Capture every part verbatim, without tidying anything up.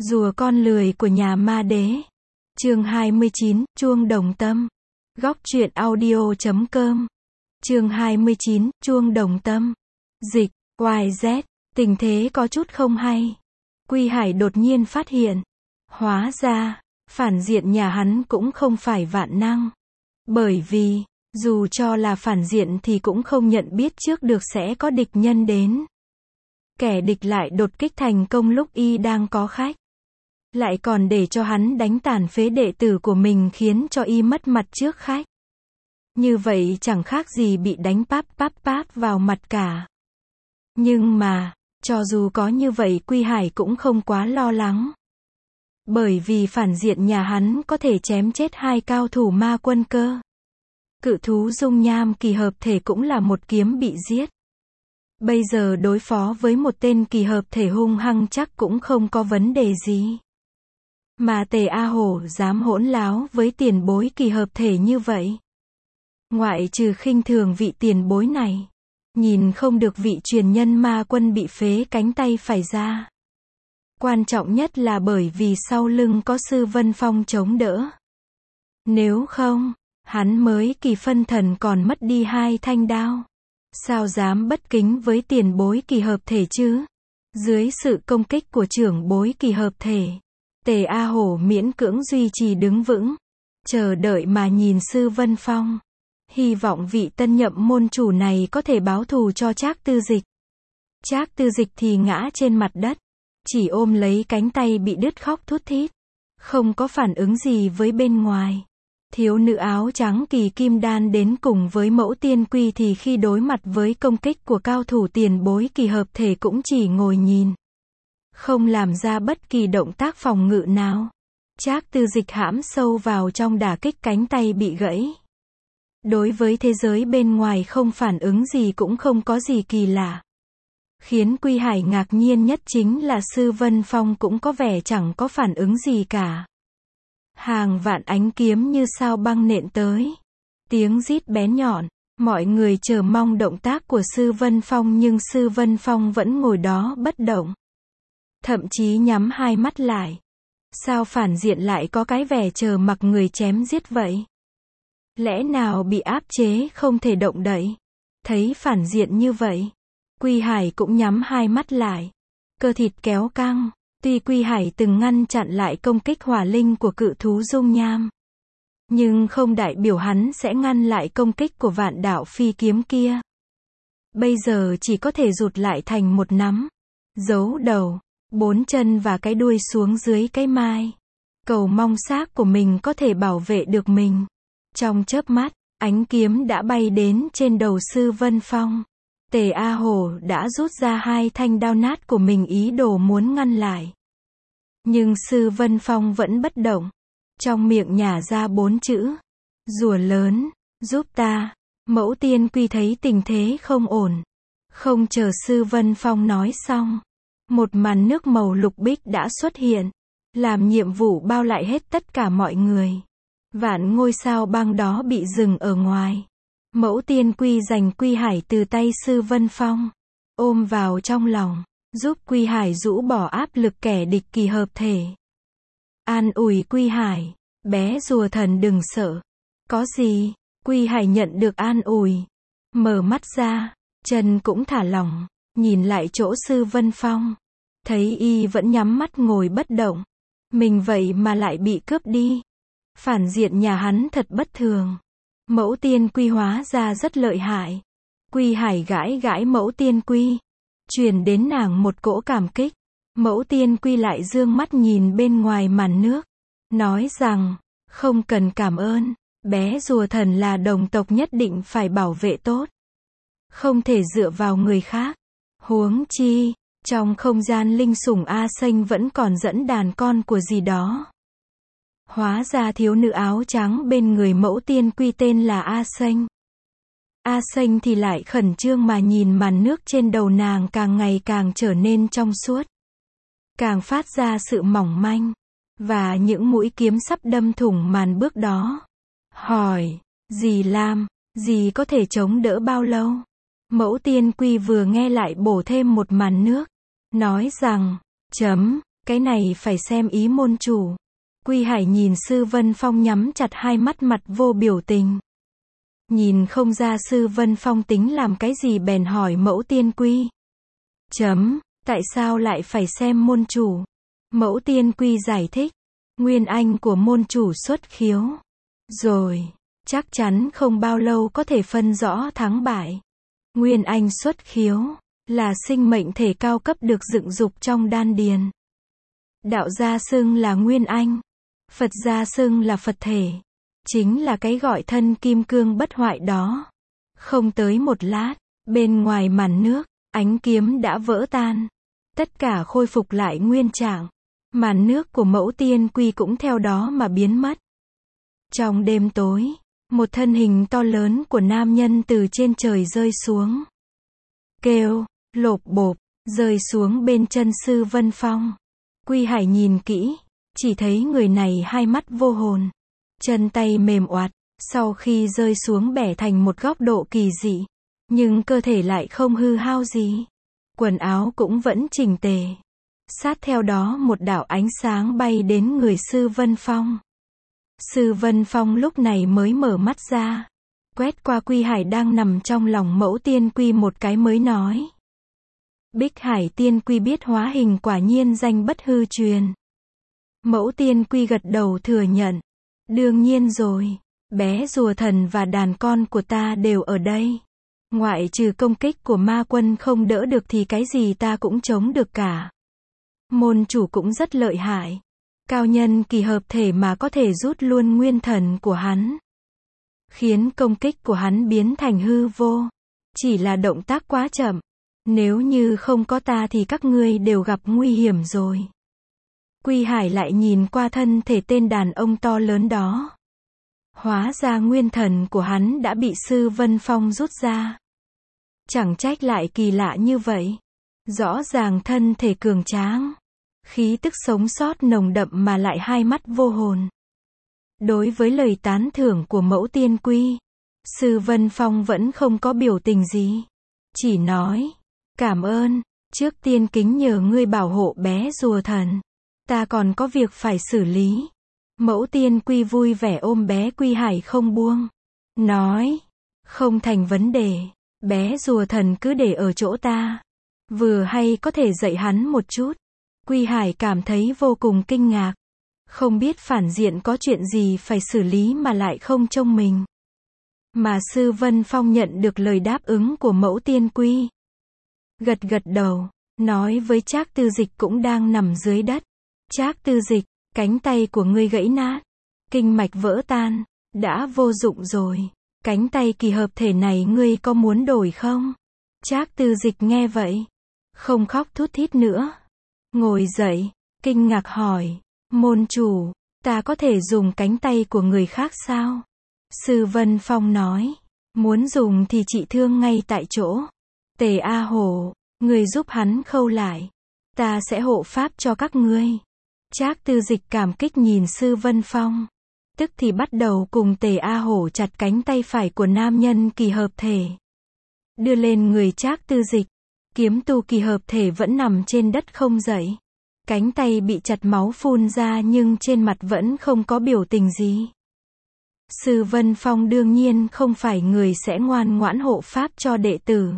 Rùa con lười của nhà ma đế. Chương hai mươi chín, chuông đồng tâm. Góc truyện audio chấm com. Chương hai mươi chín, chuông đồng tâm. Dịch, Y Z, tình thế có chút không hay. Quy Hải đột nhiên phát hiện. Hóa ra, phản diện nhà hắn cũng không phải vạn năng. Bởi vì, dù cho là phản diện thì cũng không nhận biết trước được sẽ có địch nhân đến. Kẻ địch lại đột kích thành công lúc y đang có khách. Lại còn để cho hắn đánh tàn phế đệ tử của mình khiến cho y mất mặt trước khách. Như vậy chẳng khác gì bị đánh páp páp páp vào mặt cả. Nhưng mà, cho dù có như vậy Quy Hải cũng không quá lo lắng. Bởi vì phản diện nhà hắn có thể chém chết hai cao thủ ma quân cơ. Cự thú dung nham kỳ hợp thể cũng là một kiếm bị giết. Bây giờ đối phó với một tên kỳ hợp thể hung hăng chắc cũng không có vấn đề gì. Mà Tề A Hổ dám hỗn láo với tiền bối kỳ hợp thể như vậy. Ngoại trừ khinh thường vị tiền bối này. Nhìn không được vị truyền nhân ma quân bị phế cánh tay phải ra. Quan trọng nhất là bởi vì sau lưng có Sư Vân Phong chống đỡ. Nếu không, hắn mới kỳ phân thần còn mất đi hai thanh đao. Sao dám bất kính với tiền bối kỳ hợp thể chứ? Dưới sự công kích của trưởng bối kỳ hợp thể, Tề A Hổ miễn cưỡng duy trì đứng vững, chờ đợi mà nhìn Sư Vân Phong. Hy vọng vị tân nhậm môn chủ này có thể báo thù cho Trác Tư Dịch. Trác Tư Dịch thì ngã trên mặt đất, chỉ ôm lấy cánh tay bị đứt khóc thút thít, không có phản ứng gì với bên ngoài. Thiếu nữ áo trắng kỳ kim đan đến cùng với mẫu tiên quy thì khi đối mặt với công kích của cao thủ tiền bối kỳ hợp thể cũng chỉ ngồi nhìn. Không làm ra bất kỳ động tác phòng ngự nào. Trác Tư Dịch hãm sâu vào trong đả kích cánh tay bị gãy. Đối với thế giới bên ngoài không phản ứng gì cũng không có gì kỳ lạ. Khiến Quy Hải ngạc nhiên nhất chính là Sư Vân Phong cũng có vẻ chẳng có phản ứng gì cả. Hàng vạn ánh kiếm như sao băng nện tới. Tiếng rít bén nhọn, mọi người chờ mong động tác của Sư Vân Phong nhưng Sư Vân Phong vẫn ngồi đó bất động. Thậm chí nhắm hai mắt lại. Sao phản diện lại có cái vẻ chờ mặc người chém giết vậy? Lẽ nào bị áp chế không thể động đậy? Thấy phản diện như vậy, Quy Hải cũng nhắm hai mắt lại. Cơ thịt kéo căng. Tuy Quy Hải từng ngăn chặn lại công kích hỏa linh của cự thú dung nham, nhưng không đại biểu hắn sẽ ngăn lại công kích của vạn đạo phi kiếm kia. Bây giờ chỉ có thể rụt lại thành một nắm, giấu đầu, bốn chân và cái đuôi xuống dưới cái mai. Cầu mong xác của mình có thể bảo vệ được mình. Trong chớp mắt, ánh kiếm đã bay đến trên đầu Sư Vân Phong. Tề A Hổ đã rút ra hai thanh đao nát của mình ý đồ muốn ngăn lại. Nhưng Sư Vân Phong vẫn bất động. Trong miệng nhả ra bốn chữ. Rùa lớn, giúp ta. Mẫu tiên quy thấy tình thế không ổn. Không chờ Sư Vân Phong nói xong. Một màn nước màu lục bích đã xuất hiện. Làm nhiệm vụ bao lại hết tất cả mọi người. Vạn ngôi sao băng đó bị dừng ở ngoài. Mẫu tiên quy giành Quy Hải từ tay Sư Vân Phong. Ôm vào trong lòng. Giúp Quy Hải rũ bỏ áp lực kẻ địch kỳ hợp thể. An ủi Quy Hải. Bé rùa thần đừng sợ. Có gì? Quy Hải nhận được an ủi. Mở mắt ra. Chân cũng thả lỏng. Nhìn lại chỗ Sư Vân Phong. Thấy y vẫn nhắm mắt ngồi bất động. Mình vậy mà lại bị cướp đi. Phản diện nhà hắn thật bất thường. Mẫu tiên quy hóa ra rất lợi hại. Quy Hải gãi gãi mẫu tiên quy. Truyền đến nàng một cỗ cảm kích. Mẫu tiên quy lại dương mắt nhìn bên ngoài màn nước. Nói rằng, không cần cảm ơn. Bé rùa thần là đồng tộc nhất định phải bảo vệ tốt. Không thể dựa vào người khác. Huống chi, trong không gian linh sủng A Xanh vẫn còn dẫn đàn con của gì đó. Hóa ra thiếu nữ áo trắng bên người mẫu tiên quy tên là A Xanh. A Xanh thì lại khẩn trương mà nhìn màn nước trên đầu nàng càng ngày càng trở nên trong suốt. Càng phát ra sự mỏng manh. Và những mũi kiếm sắp đâm thủng màn bước đó. Hỏi, dì Lam, dì có thể chống đỡ bao lâu? Mẫu tiên quy vừa nghe lại bổ thêm một màn nước. Nói rằng, chấm, Cái này phải xem ý môn chủ. Quy Hải nhìn Sư Vân Phong nhắm chặt hai mắt, mặt vô biểu tình. Nhìn không ra Sư Vân Phong tính làm cái gì bèn hỏi Mẫu Tiên Quy. Chấm, tại sao lại phải xem môn chủ? Mẫu Tiên Quy giải thích. Nguyên anh của môn chủ xuất khiếu. Rồi, chắc chắn không bao lâu có thể phân rõ thắng bại. Nguyên anh xuất khiếu, là sinh mệnh thể cao cấp được dựng dục trong đan điền. Đạo gia xưng là Nguyên anh. Phật gia xưng là Phật thể. Chính là cái gọi thân kim cương bất hoại đó. Không tới một lát, bên ngoài màn nước, ánh kiếm đã vỡ tan. Tất cả khôi phục lại nguyên trạng. Màn nước của Mẫu Tiên Quy cũng theo đó mà biến mất. Trong đêm tối, một thân hình to lớn của nam nhân từ trên trời rơi xuống. Kêu, lộp bộp, rơi xuống bên chân Sư Vân Phong. Quy Hải nhìn kỹ, chỉ thấy người này hai mắt vô hồn. Chân tay mềm oặt, sau khi rơi xuống bẻ thành một góc độ kỳ dị. Nhưng cơ thể lại không hư hao gì. Quần áo cũng vẫn chỉnh tề. Sát theo đó một đạo ánh sáng bay đến người Sư Vân Phong. Sư Vân Phong lúc này mới mở mắt ra. Quét qua Quy Hải đang nằm trong lòng Mẫu Tiên Quy một cái mới nói. Bích Hải Tiên Quy biết hóa hình, quả nhiên danh bất hư truyền. Mẫu Tiên Quy gật đầu thừa nhận. Đương nhiên rồi, bé rùa thần và đàn con của ta đều ở đây. Ngoại trừ công kích của ma quân không đỡ được thì cái gì ta cũng chống được cả. Môn chủ cũng rất lợi hại. Cao nhân kỳ hợp thể mà có thể rút luôn nguyên thần của hắn. Khiến công kích của hắn biến thành hư vô. Chỉ là động tác quá chậm. Nếu như không có ta thì các ngươi đều gặp nguy hiểm rồi. Quy Hải lại nhìn qua thân thể tên đàn ông to lớn đó. Hóa ra nguyên thần của hắn đã bị Sư Vân Phong rút ra. Chẳng trách lại kỳ lạ như vậy. Rõ ràng thân thể cường tráng. Khí tức sống sót nồng đậm mà lại hai mắt vô hồn. Đối với lời tán thưởng của Mẫu Tiên Quy, Sư Vân Phong vẫn không có biểu tình gì. Chỉ nói, cảm ơn, trước tiên kính nhờ ngươi bảo hộ bé rùa thần. Ta còn có việc phải xử lý. Mẫu Tiên Quy vui vẻ ôm bé Quy Hải không buông. Nói, không thành vấn đề, bé rùa thần cứ để ở chỗ ta. Vừa hay có thể dạy hắn một chút. Quy Hải cảm thấy vô cùng kinh ngạc. Không biết phản diện có chuyện gì phải xử lý mà lại không trông mình. Mà Sư Vân Phong nhận được lời đáp ứng của Mẫu Tiên Quy. Gật gật đầu, nói với Trác Tư Dịch cũng đang nằm dưới đất. Trác Tư Dịch, cánh tay của ngươi gãy nát. Kinh mạch vỡ tan, đã vô dụng rồi. Cánh tay kỳ hợp thể này ngươi có muốn đổi không? Trác Tư Dịch nghe vậy. Không khóc thút thít nữa. Ngồi dậy, kinh ngạc hỏi. Môn chủ, ta có thể dùng cánh tay của người khác sao? Sư Vân Phong nói. Muốn dùng thì trị thương ngay tại chỗ. Tề A Hổ, người giúp hắn khâu lại. Ta sẽ hộ pháp cho các ngươi. Trác Tư Dịch cảm kích nhìn Sư Vân Phong. Tức thì bắt đầu cùng Tề A Hổ chặt cánh tay phải của nam nhân kỳ hợp thể. Đưa lên người Trác Tư Dịch. Kiếm tu kỳ hợp thể vẫn nằm trên đất không dậy. Cánh tay bị chặt, máu phun ra nhưng trên mặt vẫn không có biểu tình gì. Sư Vân Phong đương nhiên không phải người sẽ ngoan ngoãn hộ pháp cho đệ tử.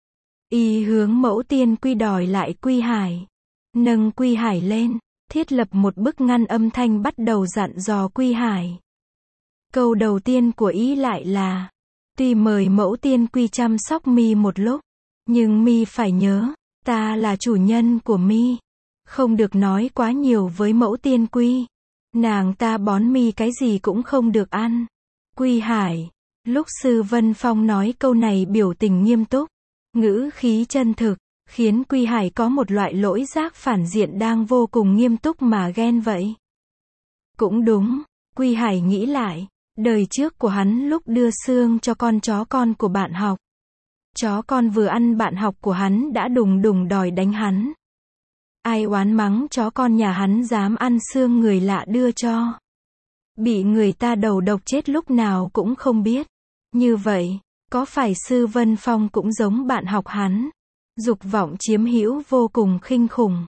Y hướng Mẫu Tiên Quy đòi lại Quy Hải. Nâng Quy Hải lên, thiết lập một bức ngăn âm thanh bắt đầu dặn dò Quy Hải. Câu đầu tiên của ý lại là, tuy mời Mẫu Tiên Quy chăm sóc mi một lúc, nhưng mi phải nhớ, ta là chủ nhân của mi. Không được nói quá nhiều với Mẫu Tiên Quy. Nàng ta bón mi cái gì cũng không được ăn. Quy Hải, lúc Sư Vân Phong nói câu này biểu tình nghiêm túc, ngữ khí chân thực, khiến Quy Hải có một loại lỗi giác phản diện đang vô cùng nghiêm túc mà ghen vậy. Cũng đúng, Quy Hải nghĩ lại, đời trước của hắn lúc đưa xương cho con chó con của bạn học. Chó con vừa ăn bạn học của hắn đã đùng đùng đòi đánh hắn. Ai oán mắng chó con nhà hắn dám ăn xương người lạ đưa cho. Bị người ta đầu độc chết lúc nào cũng không biết. Như vậy, có phải Sư Vân Phong cũng giống bạn học hắn? Dục vọng chiếm hữu vô cùng khinh khủng.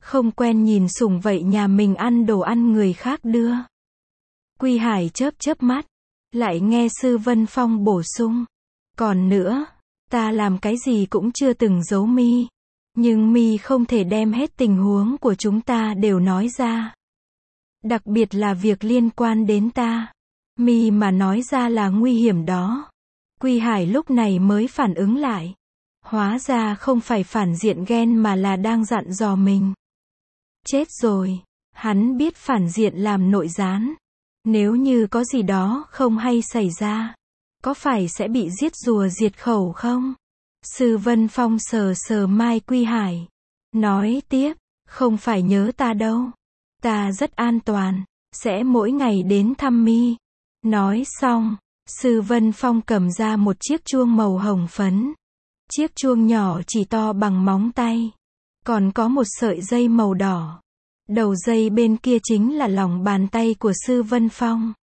Không quen nhìn sủng vậy nhà mình ăn đồ ăn người khác đưa. Quy Hải chớp chớp mắt, lại nghe Sư Vân Phong bổ sung. Còn nữa, ta làm cái gì cũng chưa từng giấu mi. Nhưng mi không thể đem hết tình huống của chúng ta đều nói ra. Đặc biệt là việc liên quan đến ta. Mi mà nói ra là nguy hiểm đó. Quy Hải lúc này mới phản ứng lại. Hóa ra không phải phản diện ghen mà là đang dặn dò mình. Chết rồi, hắn biết phản diện làm nội gián. Nếu như có gì đó không hay xảy ra, có phải sẽ bị giết rùa diệt khẩu không? Sư Vân Phong sờ sờ mai Quy Hải. Nói tiếp, không phải nhớ ta đâu. Ta rất an toàn, sẽ mỗi ngày đến thăm mi. Nói xong, Sư Vân Phong cầm ra một chiếc chuông màu hồng phấn. Chiếc chuông nhỏ chỉ to bằng móng tay. Còn có một sợi dây màu đỏ. Đầu dây bên kia chính là lòng bàn tay của Sư Vân Phong.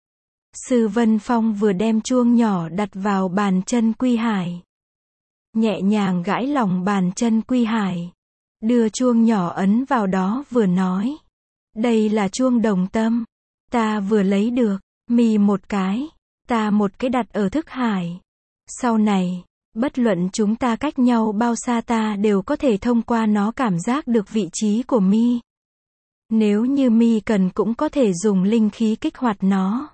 Sư Vân Phong vừa đem chuông nhỏ đặt vào bàn chân Quy Hải. Nhẹ nhàng gãi lòng bàn chân Quy Hải. Đưa chuông nhỏ ấn vào đó vừa nói. Đây là chuông đồng tâm. Ta vừa lấy được, mi một cái, ta một cái đặt ở thức hải. Sau này, bất luận chúng ta cách nhau bao xa ta đều có thể thông qua nó cảm giác được vị trí của mi. Nếu như mi cần cũng có thể dùng linh khí kích hoạt nó.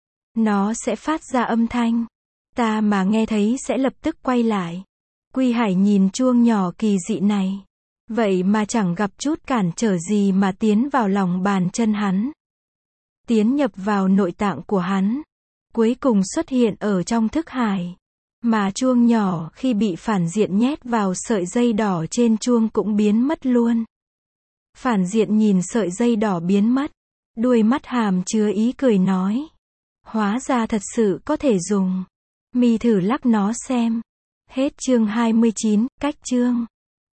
Nó sẽ phát ra âm thanh. Ta mà nghe thấy sẽ lập tức quay lại. Quy Hải nhìn chuông nhỏ kỳ dị này. Vậy mà chẳng gặp chút cản trở gì mà tiến vào lòng bàn chân hắn. Tiến nhập vào nội tạng của hắn. Cuối cùng xuất hiện ở trong thức hải. Mà chuông nhỏ khi bị phản diện nhét vào sợi dây đỏ trên chuông cũng biến mất luôn. Phản diện nhìn sợi dây đỏ biến mất. Đuôi mắt hàm chứa ý cười nói. Hóa ra thật sự có thể dùng. Mi thử lắc nó xem. Hết chương hai mươi chín, cách chương.